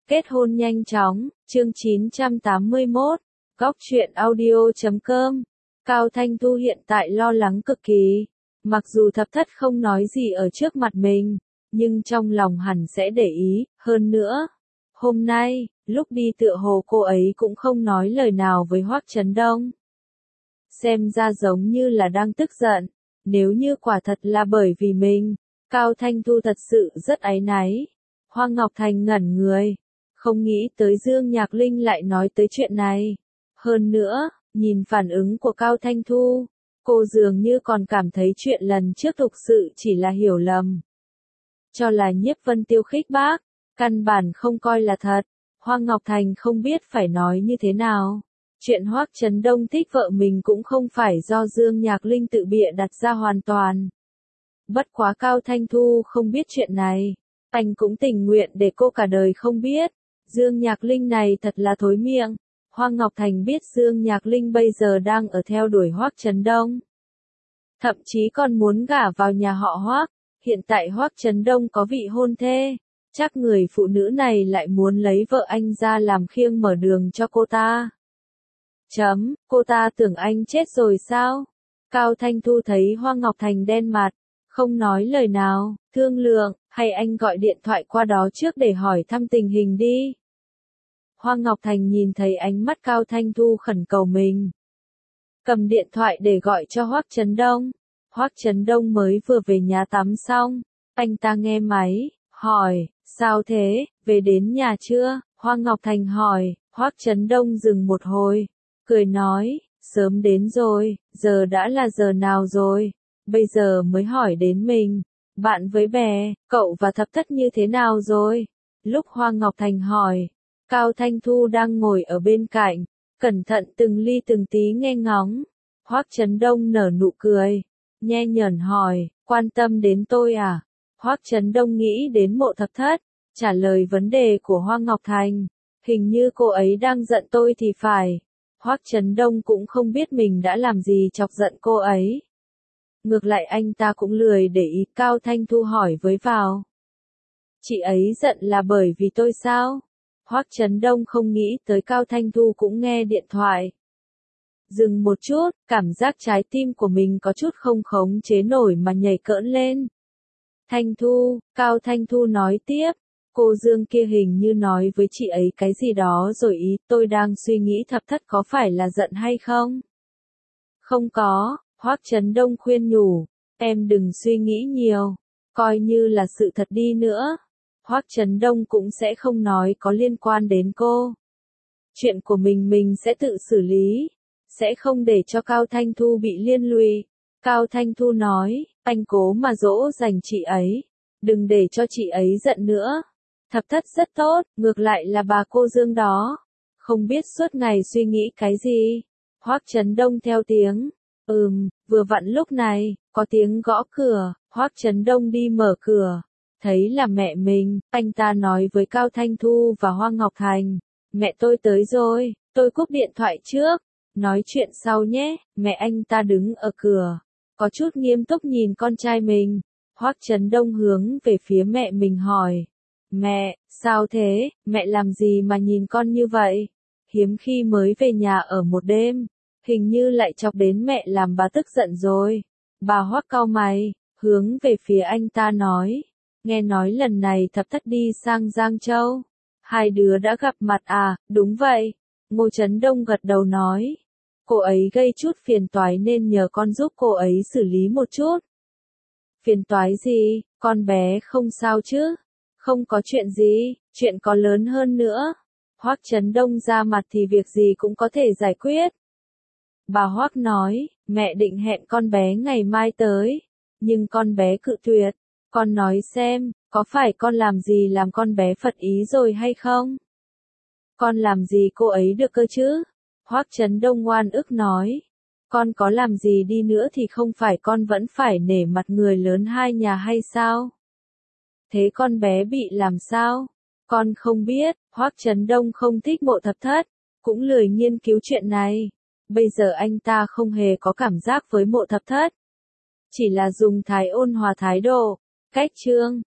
Kết hôn nhanh chóng, chương 981, góc truyện audio.com. Cao Thanh Thu hiện tại lo lắng cực kỳ. Mặc dù thập thất không nói gì ở trước mặt mình, nhưng trong lòng hẳn sẽ để ý, hơn nữa. Hôm nay, lúc đi tựa hồ cô ấy cũng không nói lời nào với Hoắc Chấn Đông. Xem ra giống như là đang tức giận, nếu như quả thật là bởi vì mình, Cao Thanh Thu thật sự rất áy náy. Hoa Ngọc Thành ngẩn người, không nghĩ tới Dương Nhạc Linh lại nói tới chuyện này. Hơn nữa, nhìn phản ứng của Cao Thanh Thu, cô dường như còn cảm thấy chuyện lần trước thực sự chỉ là hiểu lầm. Cho là Nhiếp Vân Tiêu khích bác, căn bản không coi là thật. Hoa Ngọc Thành không biết phải nói như thế nào. Chuyện Hoắc Chấn Đông thích vợ mình cũng không phải do Dương Nhạc Linh tự bịa đặt ra hoàn toàn. Bất quá Cao Thanh Thu không biết chuyện này, anh cũng tình nguyện để cô cả đời không biết. Dương Nhạc Linh này thật là thối miệng. Hoa Ngọc Thành biết Dương Nhạc Linh bây giờ đang ở theo đuổi Hoắc Chấn Đông. Thậm chí còn muốn gả vào nhà họ Hoắc. Hiện tại Hoắc Chấn Đông có vị hôn thê, chắc người phụ nữ này lại muốn lấy vợ anh ra làm khiêng mở đường cho cô ta. Cô ta tưởng anh chết rồi sao? Cao Thanh Thu thấy Hoa Ngọc Thành đen mặt, không nói lời nào, thương lượng, hay anh gọi điện thoại qua đó trước để hỏi thăm tình hình đi. Hoa Ngọc Thành nhìn thấy ánh mắt Cao Thanh Thu khẩn cầu mình. Cầm điện thoại để gọi cho Hoắc Chấn Đông. Hoắc Chấn Đông mới vừa về nhà tắm xong, anh ta nghe máy, hỏi, sao thế, về đến nhà chưa? Hoa Ngọc Thành hỏi, Hoắc Chấn Đông dừng một hồi, cười nói, sớm đến rồi, giờ đã là giờ nào rồi, bây giờ mới hỏi đến mình, bạn với bè, cậu và thập thất như thế nào rồi? Lúc Hoa Ngọc Thành hỏi, Cao Thanh Thu đang ngồi ở bên cạnh, cẩn thận từng ly từng tí nghe ngóng. Hoắc Chấn Đông nở nụ cười, nhe nhởn hỏi, quan tâm đến tôi à? Hoắc Chấn Đông nghĩ đến Mộ Thập Thất, trả lời vấn đề của Hoa Ngọc Thành, hình như cô ấy đang giận tôi thì phải. Hoắc Chấn Đông cũng không biết mình đã làm gì chọc giận cô ấy. Ngược lại anh ta cũng lười để ý. Cao Thanh Thu hỏi với vào. Chị ấy giận là bởi vì tôi sao? Hoắc Chấn Đông không nghĩ tới Cao Thanh Thu cũng nghe điện thoại. Dừng một chút, cảm giác trái tim của mình có chút không khống chế nổi mà nhảy cỡn lên. Thanh Thu, Cao Thanh Thu nói tiếp, cô Dương kia hình như nói với chị ấy cái gì đó rồi ý, tôi đang suy nghĩ thập thất có phải là giận hay không? Không có, Hoắc Chấn Đông khuyên nhủ, em đừng suy nghĩ nhiều, coi như là sự thật đi nữa. Hoắc Chấn Đông cũng sẽ không nói có liên quan đến cô. Chuyện của mình sẽ tự xử lý, sẽ không để cho Cao Thanh Thu bị liên lụy. Cao Thanh Thu nói, anh cố mà dỗ dành chị ấy, đừng để cho chị ấy giận nữa. Thập thất rất tốt, ngược lại là bà cô Dương đó, không biết suốt ngày suy nghĩ cái gì. Hoắc Chấn Đông theo tiếng, vừa vặn lúc này, có tiếng gõ cửa, Hoắc Chấn Đông đi mở cửa, thấy là mẹ mình, anh ta nói với Cao Thanh Thu và Hoa Ngọc Thành, mẹ tôi tới rồi, tôi cúp điện thoại trước, nói chuyện sau nhé. Mẹ anh ta đứng ở cửa, có chút nghiêm túc nhìn con trai mình. Hoắc Chấn Đông hướng về phía mẹ mình hỏi, mẹ, sao thế, mẹ làm gì mà nhìn con như vậy? Hiếm khi mới về nhà ở một đêm, hình như lại chọc đến mẹ làm bà tức giận rồi. Bà Hoắc cau mày, hướng về phía anh ta nói, nghe nói lần này thập thất đi sang Giang Châu. Hai đứa đã gặp mặt à? Đúng vậy. Ngô Chấn Đông gật đầu nói, cô ấy gây chút phiền toái nên nhờ con giúp cô ấy xử lý một chút. Phiền toái gì, con bé không sao chứ? Không có chuyện gì, chuyện có lớn hơn nữa. Hoắc Chấn Đông ra mặt thì việc gì cũng có thể giải quyết. Bà Hoắc nói, mẹ định hẹn con bé ngày mai tới, nhưng con bé cự tuyệt. Con nói xem, có phải con làm gì làm con bé phật ý rồi hay không? Con làm gì cô ấy được cơ chứ? Hoắc Chấn Đông oan ức nói, con có làm gì đi nữa thì không phải con vẫn phải nể mặt người lớn hai nhà hay sao? Thế con bé bị làm sao? Con không biết. Hoắc Chấn Đông không thích Mộ Thập Thất, cũng lười nghiên cứu chuyện này. Bây giờ anh ta không hề có cảm giác với Mộ Thập Thất, chỉ là dùng thái ôn hòa thái độ. Cách chương